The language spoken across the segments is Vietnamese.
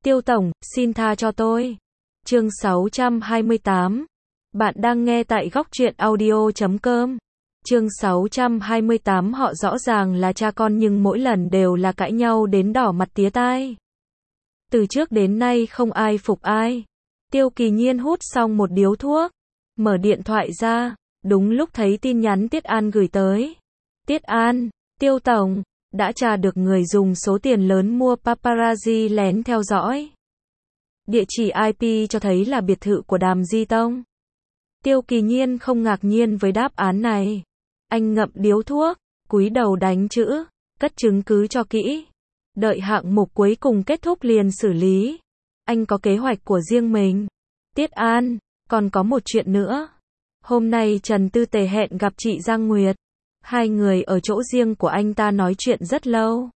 Tiêu tổng, xin tha cho tôi. Chương 628. Bạn đang nghe tại góc truyện audio.com. Chương 628. Họ rõ ràng là cha con nhưng mỗi lần đều là cãi nhau đến đỏ mặt tía tai. Từ trước đến nay không ai phục ai. Tiêu Kỳ Nhiên hút xong một điếu thuốc, mở điện thoại ra, đúng lúc thấy tin nhắn Tiết An gửi tới. Tiết An, Tiêu tổng, đã tra được người dùng số tiền lớn mua paparazzi lén theo dõi. Địa chỉ IP cho thấy là biệt thự của Đàm Di Tông. Tiêu Kỳ Nhiên không ngạc nhiên với đáp án này. Anh ngậm điếu thuốc, cúi đầu đánh chữ, cất chứng cứ cho kỹ. Đợi hạng mục cuối cùng kết thúc liền xử lý. Anh có kế hoạch của riêng mình. Tiết An, còn có một chuyện nữa. Hôm nay Trần Tư Tề hẹn gặp chị Giang Nguyệt. Hai người ở chỗ riêng của anh ta nói chuyện rất lâu.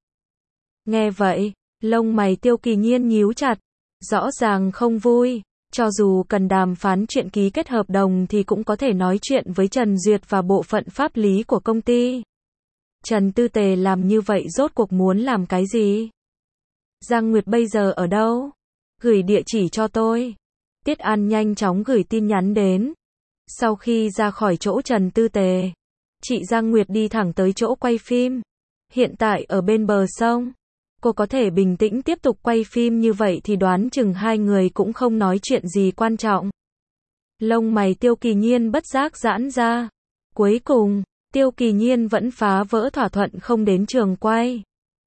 Nghe vậy, lông mày Tiêu Kỳ Nhiên nhíu chặt. Rõ ràng không vui. Cho dù cần đàm phán chuyện ký kết hợp đồng thì cũng có thể nói chuyện với Trần Duyệt và bộ phận pháp lý của công ty. Trần Tư Tề làm như vậy rốt cuộc muốn làm cái gì? Giang Nguyệt bây giờ ở đâu? Gửi địa chỉ cho tôi. Tiết An nhanh chóng gửi tin nhắn đến. Sau khi ra khỏi chỗ Trần Tư Tề, chị Giang Nguyệt đi thẳng tới chỗ quay phim. Hiện tại ở bên bờ sông. Cô có thể bình tĩnh tiếp tục quay phim như vậy thì đoán chừng hai người cũng không nói chuyện gì quan trọng. Lông mày Tiêu Kỳ Nhiên bất giác giãn ra. Cuối cùng, Tiêu Kỳ Nhiên vẫn phá vỡ thỏa thuận không đến trường quay.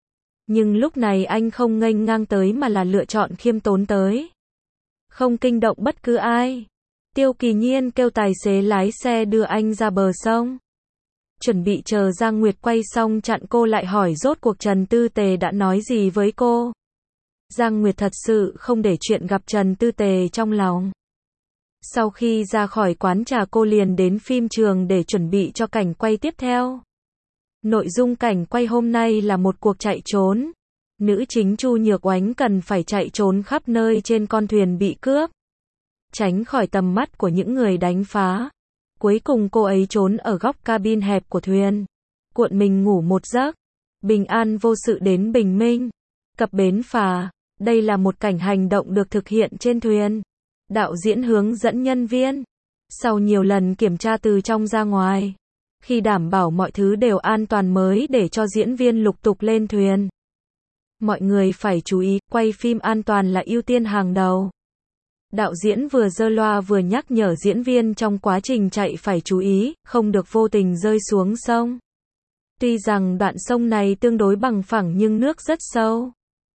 Nhưng lúc này anh không nghênh ngang tới mà là lựa chọn khiêm tốn tới. Không kinh động bất cứ ai. Tiêu Kỳ Nhiên kêu tài xế lái xe đưa anh ra bờ sông. Chuẩn bị chờ Giang Nguyệt quay xong chặn cô lại hỏi rốt cuộc Trần Tư Tề đã nói gì với cô. Giang Nguyệt thật sự không để chuyện gặp Trần Tư Tề trong lòng. Sau khi ra khỏi quán trà cô liền đến phim trường để chuẩn bị cho cảnh quay tiếp theo. Nội dung cảnh quay hôm nay là một cuộc chạy trốn. Nữ chính Chu Nhược Oánh cần phải chạy trốn khắp nơi trên con thuyền bị cướp, tránh khỏi tầm mắt của những người đánh phá. Cuối cùng cô ấy trốn ở góc cabin hẹp của thuyền, cuộn mình ngủ một giấc, bình an vô sự đến bình minh. Cập bến phà, đây là một cảnh hành động được thực hiện trên thuyền. Đạo diễn hướng dẫn nhân viên, sau nhiều lần kiểm tra từ trong ra ngoài, khi đảm bảo mọi thứ đều an toàn mới để cho diễn viên lục tục lên thuyền. Mọi người phải chú ý, quay phim an toàn là ưu tiên hàng đầu. Đạo diễn vừa giơ loa vừa nhắc nhở diễn viên trong quá trình chạy phải chú ý, không được vô tình rơi xuống sông. Tuy rằng đoạn sông này tương đối bằng phẳng nhưng nước rất sâu.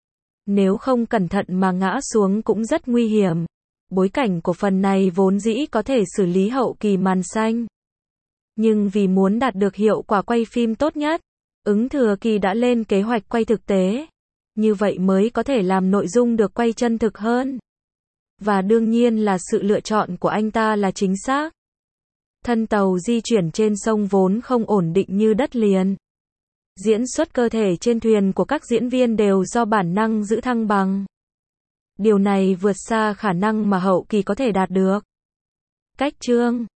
Nếu không cẩn thận mà ngã xuống cũng rất nguy hiểm. Bối cảnh của phần này vốn dĩ có thể xử lý hậu kỳ màn xanh. Nhưng vì muốn đạt được hiệu quả quay phim tốt nhất, Ứng Thừa Kỳ đã lên kế hoạch quay thực tế. Như vậy mới có thể làm nội dung được quay chân thực hơn. Và đương nhiên là sự lựa chọn của anh ta là chính xác. Thân tàu di chuyển trên sông vốn không ổn định như đất liền. Diễn xuất cơ thể trên thuyền của các diễn viên đều do bản năng giữ thăng bằng. Điều này vượt xa khả năng mà hậu kỳ có thể đạt được. Cách chương